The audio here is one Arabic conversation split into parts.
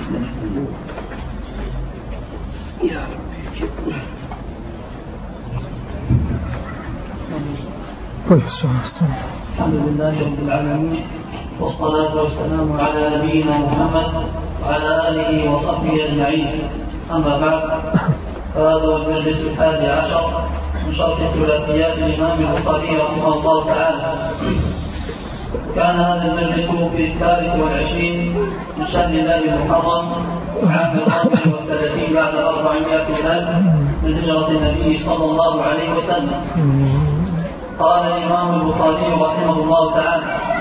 الحمد لله رب العالمين، والصلاة والسلام على نبينا محمد وعلى آله وصحبه أجمعين. أما بعد، فهذا هو المجلس 11 من شرح ثلاثيات الإمام البخاري رحمه الله تعالى. كان هذا المجلس في 23 من شهر الله المحرم عام 34 بعد 400 سنة من هجرة النبي صلى الله عليه وسلم. قال الإمام البخاري رحمه الله تعالى: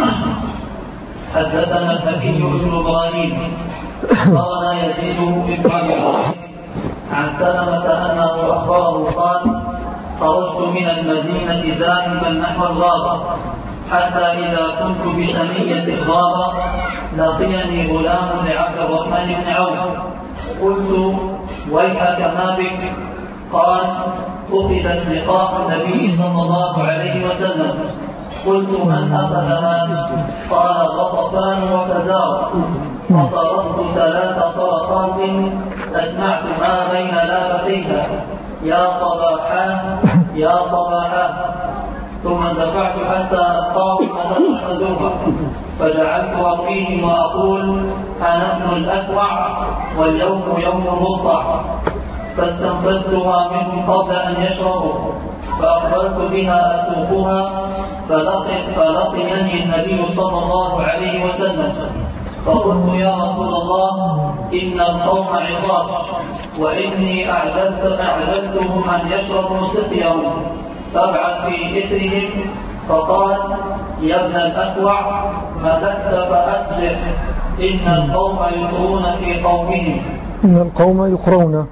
حدثنا الحكي بن إبراهيم قال يزيد بن عن سلمة أنه أخبره قال: خرجت من المدينة ذاهبا نحو الغابة، حتى إذا كنت بشنية الغابة لقيني غلام لعبد الرحمن بن عوف. قلت: ويحك ما بك؟ قال: أخذت لقاء النبي صلى الله عليه وسلم. قلت: من أخذها؟ قال: غطفان وفزار. فصرفت 3 صرخات أسمعت ما بين لابتيها: يا صباحا يا صباحا. ثم اندفعت حتى ألقاه فذبح، فجعلت أرميه وأقول: أنا ابن الأكوع واليوم يوم مقطع. فاستنفذتها منه قبل أن يشربوا، فأقبلت بها أسوقها، فلقيني النبي صلى الله عليه وسلم. فقلت: يا رسول الله، إن القوم عطاش، وإني أعجلتهم أن يشربوا سقيهم، فابعث في إثرهم. فقال: يا ابن الأكوع، ملكت فأسجح، إن القوم يقرون في قومهم. إن القوم يقرون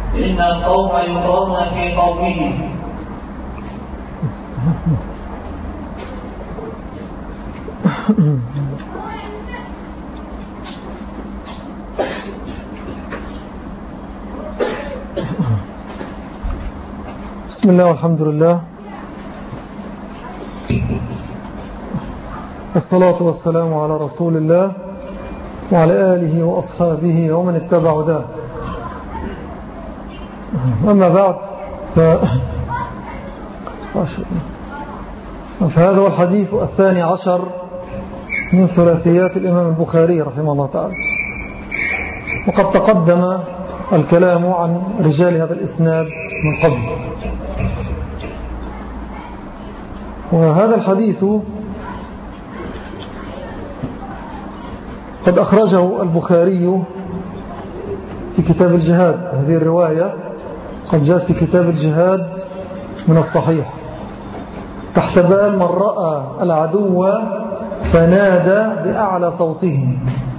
في قومهم. بسم الله والحمد لله، والصلاة والسلام على رسول الله وعلى آله وأصحابه ومن اتبع ده. أما بعد، فهذا هو الحديث 12 من ثلاثيات الإمام البخاري رحمه الله تعالى. وقد تقدم الكلام عن رجال هذا الإسناد من قبل. وهذا الحديث قد أخرجه البخاري في كتاب الجهاد. هذه الرواية قد جاءت في كتاب الجهاد من الصحيح تحت باب: من رأى العدو فنادى بأعلى صوته.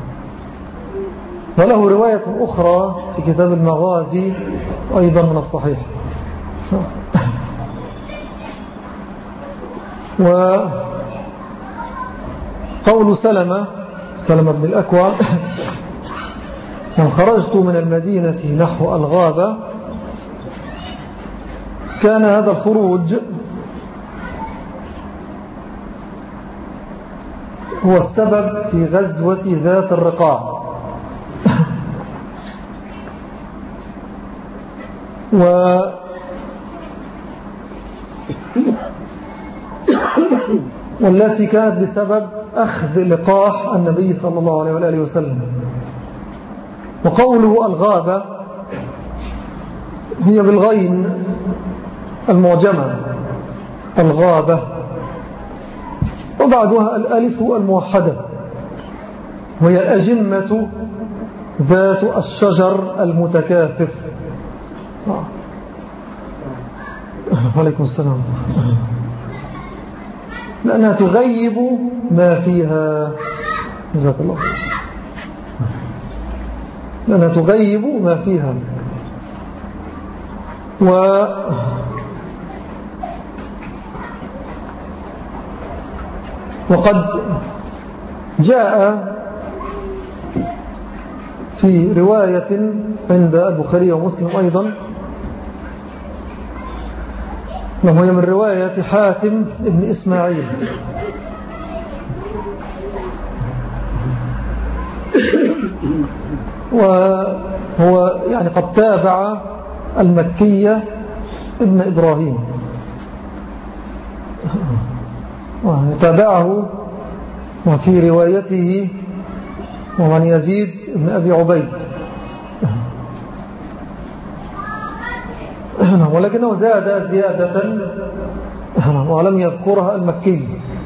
وله رواية أخرى في كتاب المغازي أيضا من الصحيح. وقول سلمة بن الأكوع: من خرجت من المدينة نحو الغابة، كان هذا الخروج هو السبب في غزوة ذات الرقاع. والتي كانت بسبب أخذ لقاح النبي صلى الله عليه وآله وسلم. وقوله الغابة هي بالغين المعجمة، الغابة، وبعدها الألف الموحدة، وهي الأجمة ذات الشجر المتكاثف. عليكم السلام. لأنها تغيب ما فيها. جزاك الله. لأنها تغيب ما فيها. وقد جاء في رواية عند البخاري ومسلم أيضا، وهي من رواية حاتم ابن إسماعيل وهو يعني قد تابع المكية ابن إبراهيم، تابعه وفي روايته ومن يزيد ابن أبي عبيد، ولكنه زاد زيادة ولم يذكرها المكي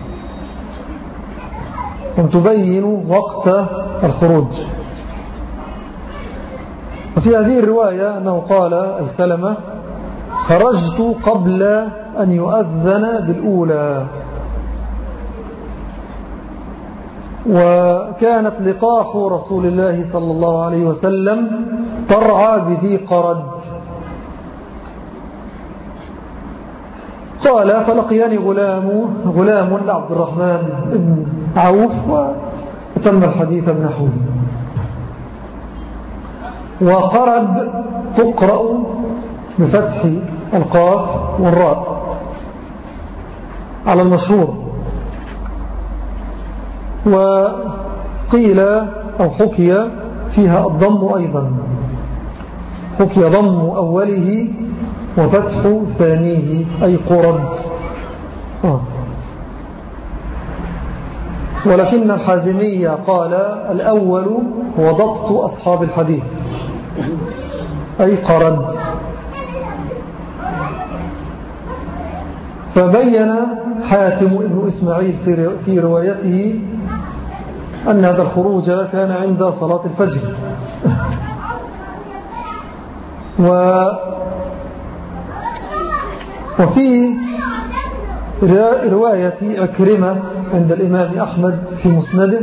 وتبين وقت الخروج. وفي هذه الرواية أنه قال أي سلمة: خرجت قبل أن يؤذن بالأولى، وكانت لقاح رسول الله صلى الله عليه وسلم ترعى بذي قرد. قال: فلقياني غلام لعبد الرحمن بن عوف، وتم الحديث بنحوه. وقرد تقرأ بفتح القاف والراء على المشهور، وقيل أو حكي فيها الضم أيضا، حكي ضم أوله وفتح ثانيه أي قرد. ولكن الحازمية قال: الأول هو ضبط أصحاب الحديث أي قرد. فبين حاتم ابن إسماعيل في روايته أن هذا الخروج كان عند صلاة الفجر. وفي رواية عكرمة عند الإمام أحمد في مسنده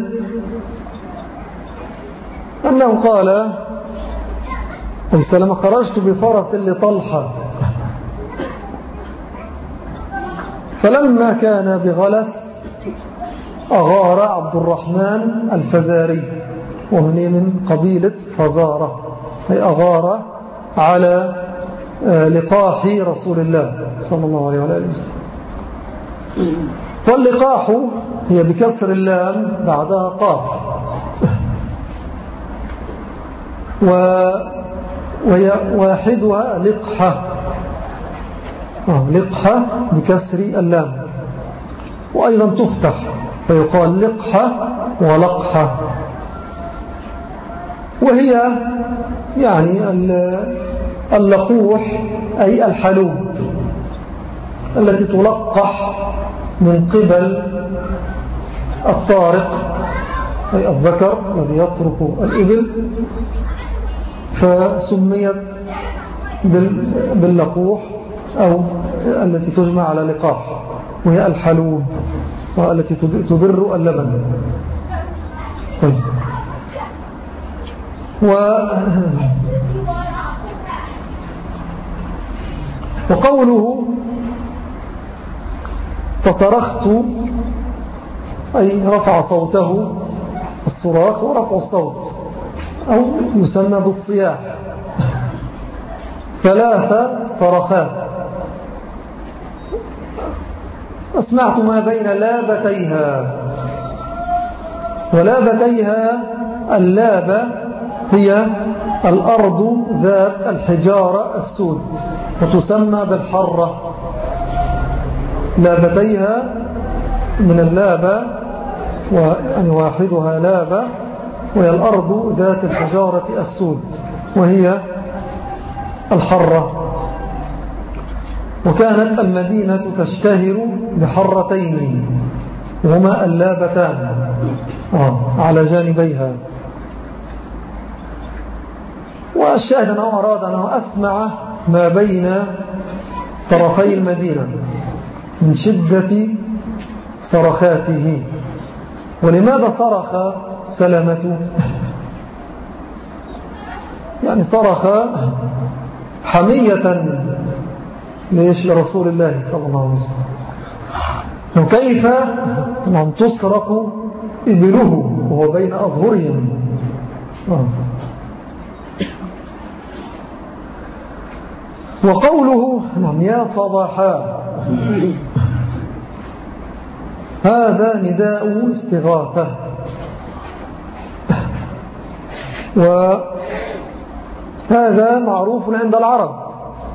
أنه قال: السلام خرجت بفرس لطلحة، فلما كان بغلس أغار عبد الرحمن الفزاري، ومن قبيلة فزارة، أي أغار على لقاح رسول الله صلى الله عليه وسلم. واللقاح هي بكسر اللام بعدها قاف، وهي واحدها لقحة، لقحة بكسر اللام، وأيضا تفتح فيقال لقحة ولقحة. وهي يعني اللقوح أي الحلوب التي تلقح من قبل الطارق أي الذكر الذي يطرق الإبل، فسميت باللقوح أو التي تجمع على لقاح، وهي الحلوب التي تضر اللبن. طيب. وقوله فصرخت أي رفع صوته، الصراخ ورفع الصوت، أو يسمى بالصياح، 3 صرخات. أسمعت ما بين لابتيها، ولابتيها اللابة هي الأرض ذات الحجارة السود، وتسمى بالحرة. لابتيها من اللابة، ويعني واحدها لابة، وهي الأرض ذات الحجارة السود، وهي الحرة. وكانت المدينة تشتهر بحرتين، وهما اللابتان على جانبيها. والشاهد أنه أراد أنه أسمع ما بين طرفي المدينة من شدة صرخاته. ولماذا صرخ سلمة؟ يعني صرخ حمية لرسول الله صلى الله عليه وسلم، وكيف تصرخ إبله وهو بين أظهرهم. وقوله يا صباحا، هذا نداء استغاثة، وهذا معروف عند العرب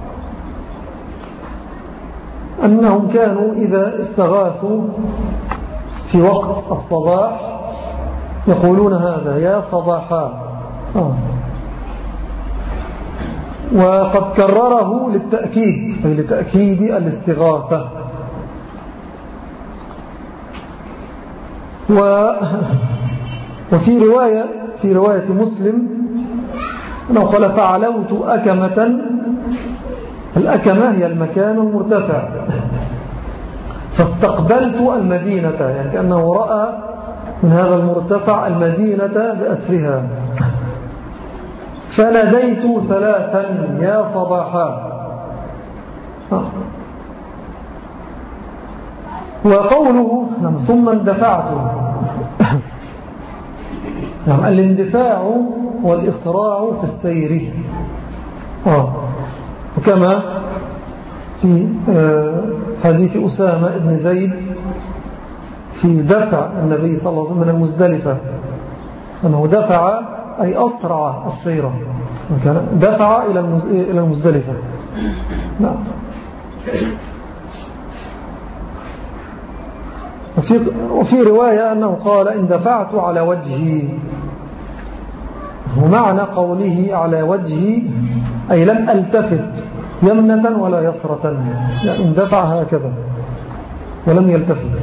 أنهم كانوا إذا استغاثوا في وقت الصباح يقولون هذا يا صباحا. وقد كرره للتأكيد، أي لتأكيد الاستغاثة. وفي رواية مسلم أنه قال فعلوت أكمة. الأكمة هي المكان المرتفع، فاستقبلت المدينة، يعني كأنه رأى من هذا المرتفع المدينة بأسرها، فناديت ثلاثا يا صباحا. وقوله ثم اندفعت، الاندفاع والإسراع في السير، وكما في حديث أسامة بن زيد في دفع النبي صلى الله عليه وسلم من المزدلفة، أنه دفع أي أسرع السيرة، دفع إلى المزدلفة. نعم. وفي رواية أنه قال اندفعت على وجهي، ومعنى قوله على وجهي أي لم ألتفت يمنة ولا يسرة، يعني اندفع هكذا ولم يلتفت.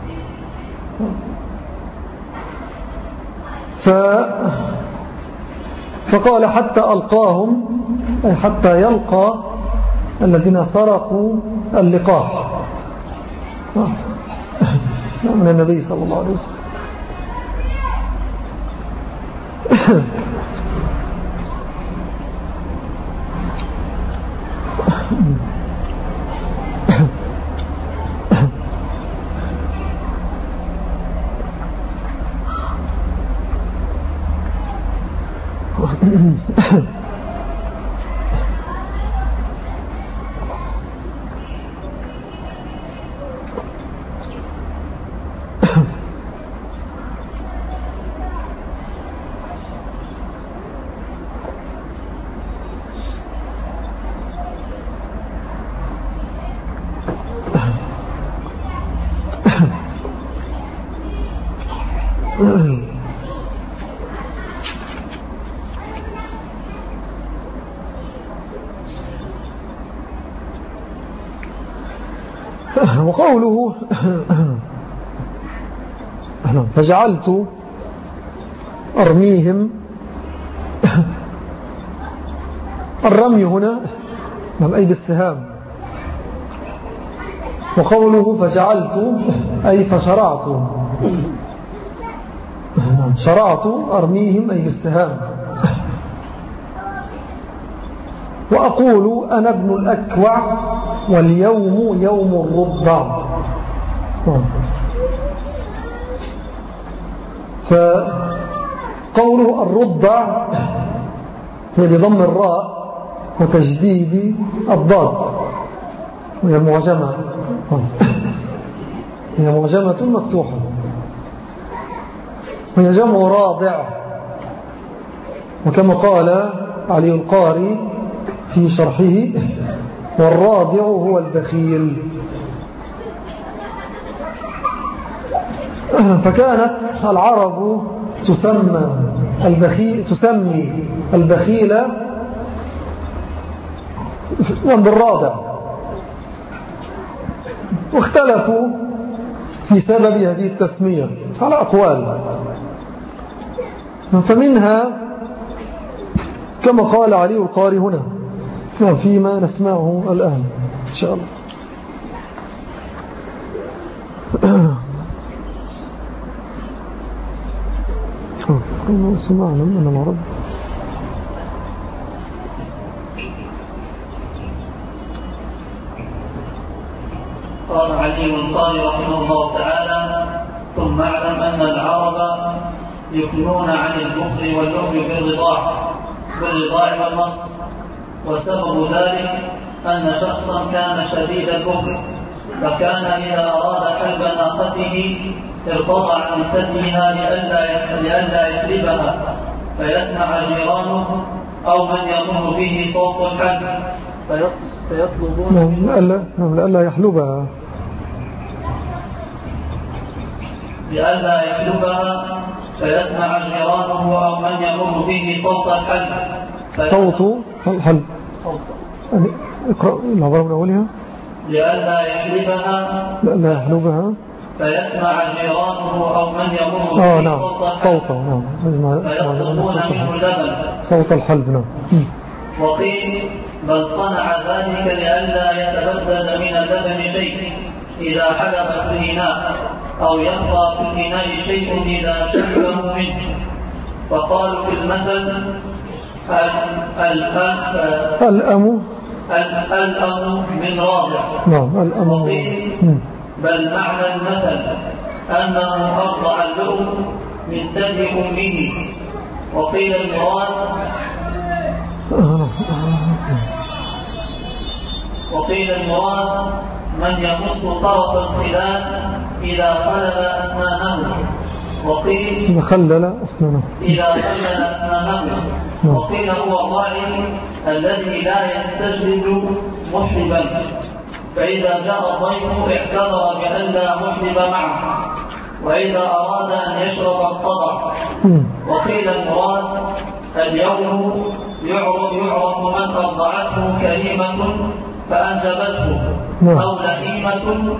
فقال حتى ألقاهم، أي حتى يلقى الذين سرقوا اللقاح من النبي صلى الله عليه وسلم. وقوله فجعلت أرميهم، الرمي هنا أي بالسهام. وقوله فجعلت أي فشرعت، شرعت أرميهم أي بالسهام. وأقول أنا ابن الأكوع واليوم يوم الرضع. فقوله الرضع هي بضم الراء وتجديد الضاد، وهي معجمة، هي معجمة مفتوحة، وهي جمع راضع. وكما قال علي القاري في شرحه والراضع هو البخيل. فكانت العرب تسمي البخيل بالراضع، واختلفوا في سبب هذه التسمية على أقوال، فمنها كما قال علي القاري هنا فيما نسمعه الآن إن شاء الله. سمعنا من العرب. قال علي القاري رحمه الله تعالى ثم اعلم أن العرب يكنون عن البخل واللؤم بالرضاع والمصر، وسبب ذلك أن شخصا كان شديد البخل، فكان إذا أراد حلب ناقته ارتضع عن ثديها لئلا يحلبها، فيسمع جيرانه أو من يمر به صوت الحد فيطلبون لئلا يحلبها فيسمع جيرانه أو من يمر به صوت الحد صوت الحلب. اقرأ العبارة من أولها. لئلا يحلبها فيسمع جيرانه أو من يمر به نعم. صوته نعم. فيطلبون منه اللبن صوت الحلب نعم. وقيل بل صنع ذلك لئلا يتبدل من اللبن شيء إذا حلب في الإناء أو يبقى في الإناء شيء إذا شربه منه. فقالوا في المثل الأم من رابع. نعم الأم. بل معنى المثل أنه أرضع اللؤم من ثدي أمه. وقيل المراد من يمص طرف الخلال إذا خلل أسنانه. وقيل خلل أسنانه. وقيل هو الراعي الذي لا يستجلب محلبا، فإذا جاء الضيف اعتذر بأن لا محلب معه، وإذا أراد أن يشرب انقطع. وقيل المراد اليوم يعرف من أرضعته كريمة فأنجبته أو لئيمة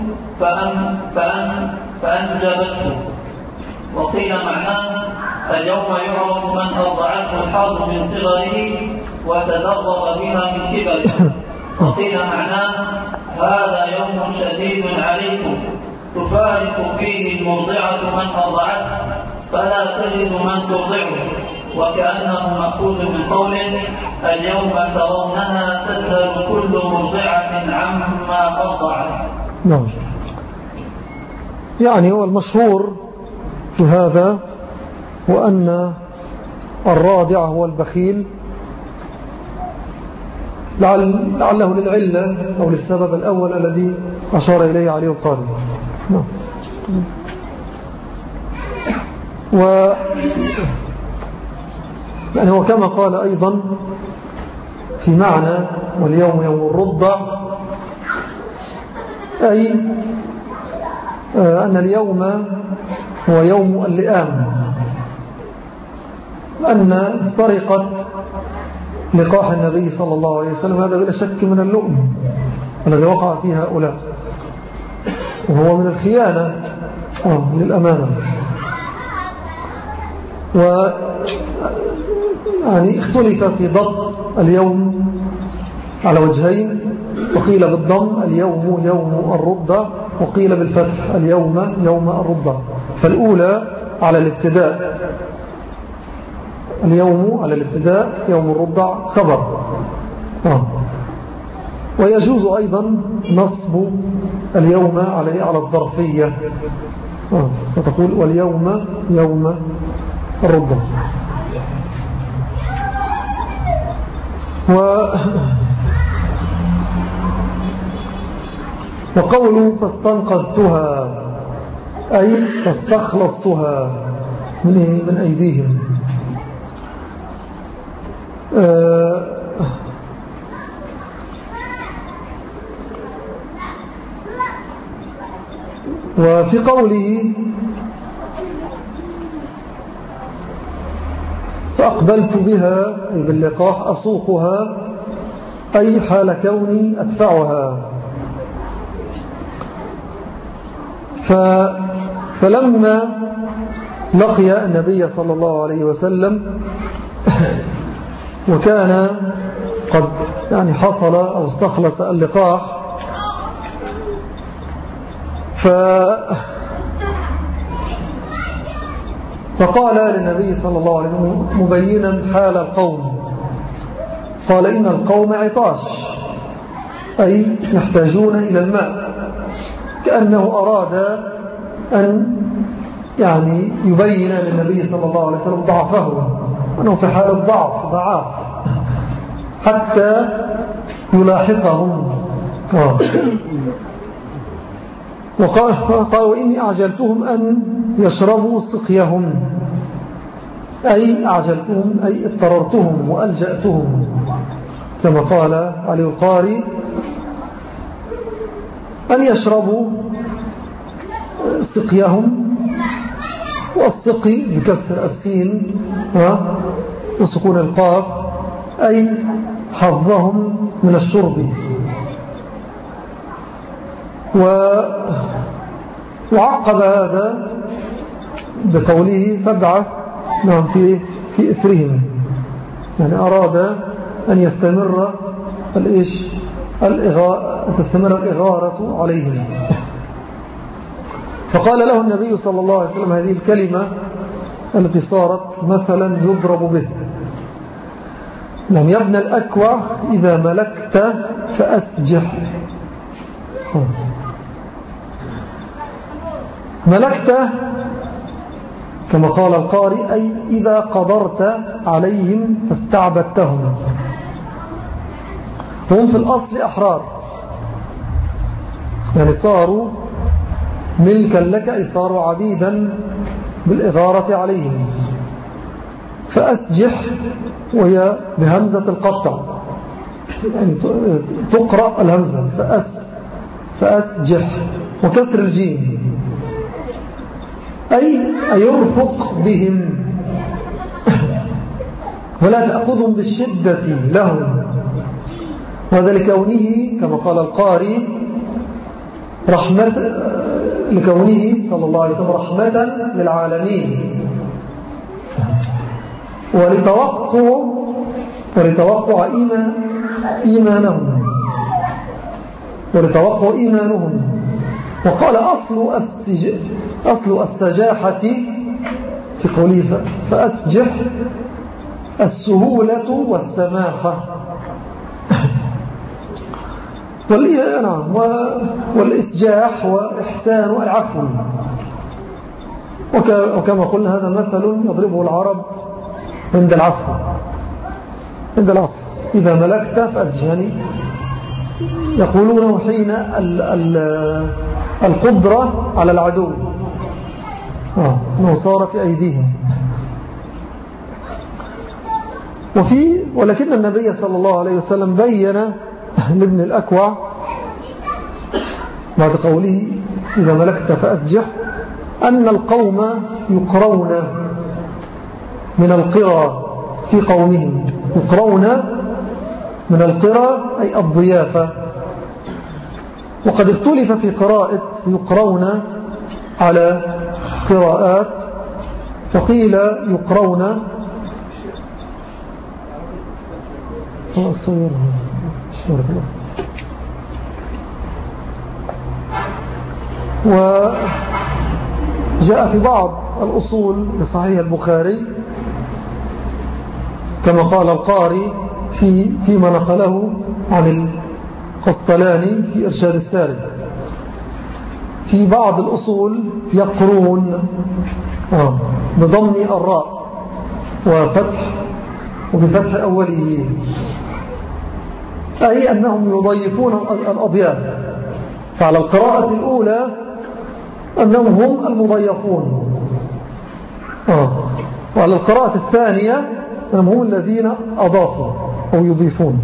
فأنجبته. وقيل معناه اليوم يعرف من أرضعته الحرب من صغره وتدرب بها من كبره. وقيل معناه هذا يوم شديد عليكم تفارق فيه المرضعة من أرضعته فلا تجد من ترضعه، وكأنه مأخوذ من قوله اليوم ترونها تذهل كل مرضعة عما أرضعت. نعم. يعني هو المشهور في هذا وأن الراضع هو البخيل، لعله للعلة أو للسبب الأول الذي أشار إليه عليه القارئ. نعم. يعني هو كما قال أيضا في معنى واليوم يوم الرضع، أي أن اليوم هو يوم اللئام، أن سرقة لقاح النبي صلى الله عليه وسلم هذا بلا شك من اللؤم الذي وقع فيه هؤلاء، وهو من الخيانة للأمانة. يعني اختلف في ضبط اليوم على وجهين، وقيل بالضم اليوم يوم الرضع، وقيل بالفتح اليوم يوم الرضع. فالأولى على الابتداء، اليوم على الابتداء، يوم الرضع خبر. ويجوز أيضا نصب اليوم على الظرفية، فتقول واليوم يوم الرضع. وقوله فاستنقذتها أي فاستخلصتها من أيديهم. وفي قوله فأقبلت بها أي باللقاح أسوقها أي حال كوني أدفعها. فلما لقي النبي صلى الله عليه وسلم وكان قد يعني حصل أو استخلص اللقاح، فقال للنبي صلى الله عليه وسلم مبينا حال القوم، قال إن القوم عطاش أي يحتاجون إلى الماء، كأنه أراد أن يعني يبين للنبي صلى الله عليه وسلم ضعفه، أنه في حال ضعاف حتى يلاحقهم. وقال وإني أعجلتهم أن يشربوا سقيهم أي أعجلتهم أي اضطررتهم وألجأتهم، كما قال علي القاري أن يشربوا سقيهم، والسقي بكسر السين وسكون القاف أي حظهم من الشرب. وعقب هذا بقوله فابعث في إثرهم، يعني أراد أن يستمر تستمر الإغارة عليهم. فقال له النبي صلى الله عليه وسلم هذه الكلمة التي صارت مثلا يضرب به: يا ابن الأكوع إذا ملكت فأسجح. ملكت كما قال القارئ أي إذا قدرت عليهم فاستعبدتهم. هم في الأصل أحرار، يعني صاروا ملكا لك أي صاروا عبيدا بالإغارة عليهم. فأسجح وهي بهمزة القطع، يعني تقرأ الهمزة فأسجح وكسر الجيم أي يرفق بهم ولا تأخذهم بالشدة لهم. وهذا لكونه كما قال القاري لكونه صلى الله عليه وسلم رحمة للعالمين، ولتوقع إيمانهم. وقال أصل السجاحة في قوله فأسجح السهولة والسماحة والإسجاح وإحسان العفو. وكما قلنا هذا مثل يضربه العرب عند العفو إذا ملكت فأسجح، يعني يقولون حين القدرة على العدو أنه صار في أيديهم. ولكن النبي صلى الله عليه وسلم بين لابن الأكوع بعد قوله إذا ملكت فأسجح أن القوم يقرون من القرى في قومهم، يقرون من القرى أي الضيافة. وقد اختلف في قراءة يقرون على قراءات، فقيل يقرون وجاء في بعض الأصول لصحيح البخاري كما قال القاري فيما نقله عن القسطلاني في إرشاد الساري، في بعض الأصول يقرون بضم الراء وبفتح أوله، أي أنهم يضيفون الأضياف. فعلى القراءة الأولى أنهم هم المضيفون، وعلى القراءة الثانية أنهم هم الذين أضافوا أو يضيفون.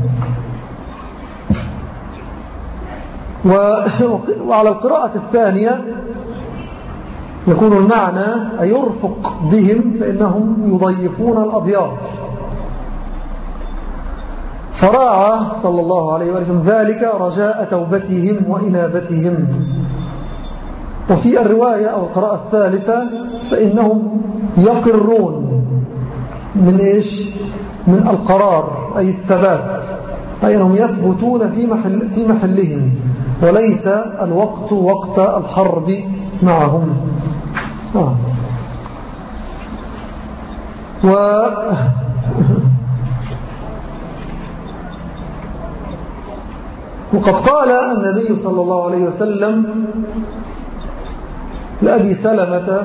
وعلى القراءة الثانية يكون المعنى يرفق بهم فإنهم يضيفون الأضياف. فراعى صلى الله عليه وسلم ذلك رجاء توبتهم وإنابتهم. وفي الرواية أو القراءة الثالثة فإنهم يقرون من من القرار أي الثبات، أي أنهم يثبتون في محلهم وليس الوقت وقت الحرب معهم. وقد قال النبي صلى الله عليه وسلم لأبي سلمة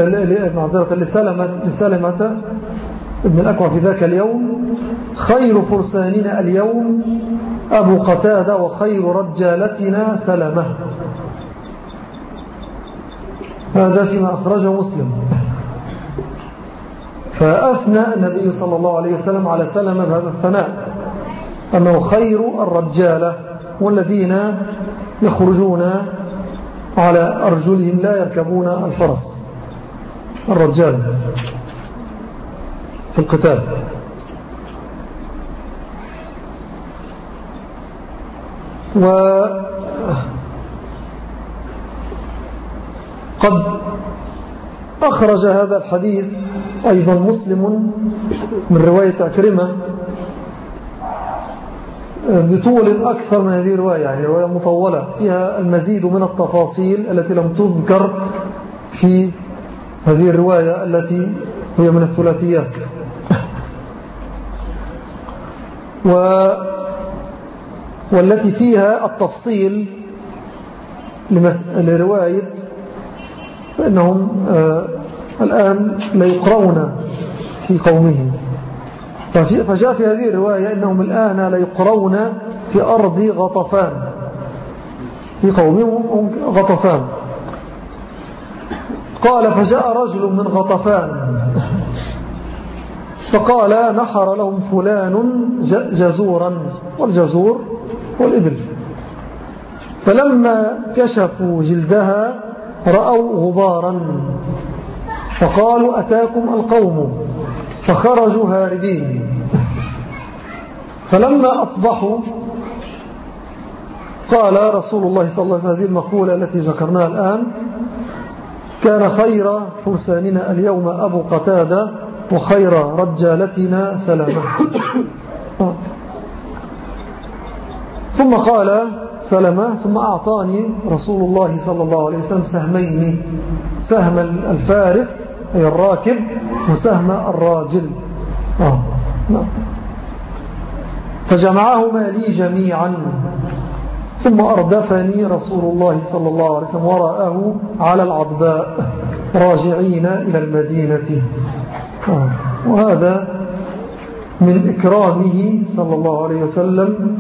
لسلمة ابن الأكوع في ذاك اليوم: خير فرساننا اليوم أبو قتادة وخير رجالتنا سلمة. هذا فيما أخرجه مسلم. فأثنى النبي صلى الله عليه وسلم على سلمة بهذا الثناء أنه خير الرجالة والذين يخرجون على أرجلهم لا يركبون الفرس، الرجال في القتال. وقد أخرج هذا الحديث أيضا مسلم من رواية أكرمة بطول أكثر من هذه الرواية، يعني رواية مطولة فيها المزيد من التفاصيل التي لم تذكر في هذه الرواية التي هي من الثلاثيات. والتي فيها التفصيل لرواية فإنهم الآن لا يقرؤون في قومهم. فجاء في هذه الرواية إنهم الآن لا يقرؤون في أرض غطفان، في قومهم غطفان. قال فجاء رجل من غطفان فقال نحر لهم فلان جزورا، والجزور والإبل، فلما كشفوا جلدها رأوا غبارا فقالوا أتاكم القوم، فخرجوا هاربين. فلما أصبحوا قال رسول الله صلى الله عليه وسلم هذه المقولة التي ذكرناها الآن: كان خير فرساننا اليوم أبو قتادة وخير رجالتنا سلامة. ثم قال سلمة ثم أعطاني رسول الله صلى الله عليه وسلم سهمين، سهم الفارس أي الراكب وسهم الراجل، فجمعهما لي جميعا، ثم أردفني رسول الله صلى الله عليه وسلم وراءه على العضباء راجعين إلى المدينة. وهذا من إكرامه صلى الله عليه وسلم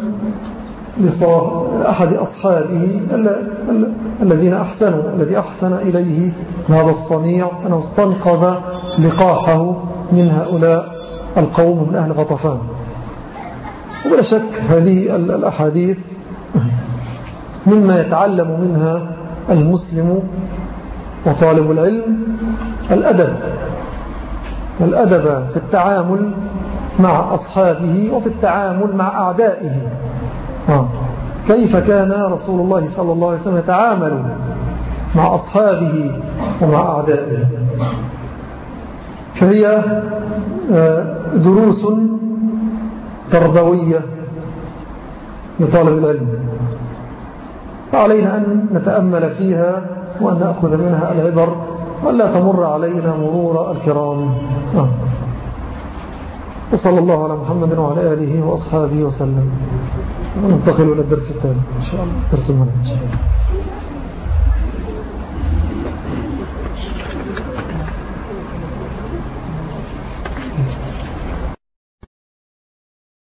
لأحد أصحابه الذين الذي أحسن إليه هذا الصنيع، أنه استنقذ لقاحه من هؤلاء القوم من أهل غطفان. وبلا شك هذه الأحاديث مما يتعلم منها المسلم وطالب العلم الأدب في التعامل مع أصحابه وفي التعامل مع أعدائه. كيف كان رسول الله صلى الله عليه وسلم يتعامل مع أصحابه ومع أعدائه. فهي دروس تربوية لطالب العلم، فعلينا أن نتأمل فيها وأن نأخذ منها العبر ولا تمر علينا مرور الكرام. وصلى الله على محمد وعلى آله وأصحابه وسلم. وننتقل إلى الدرس الثاني إن شاء الله، درس المنهج.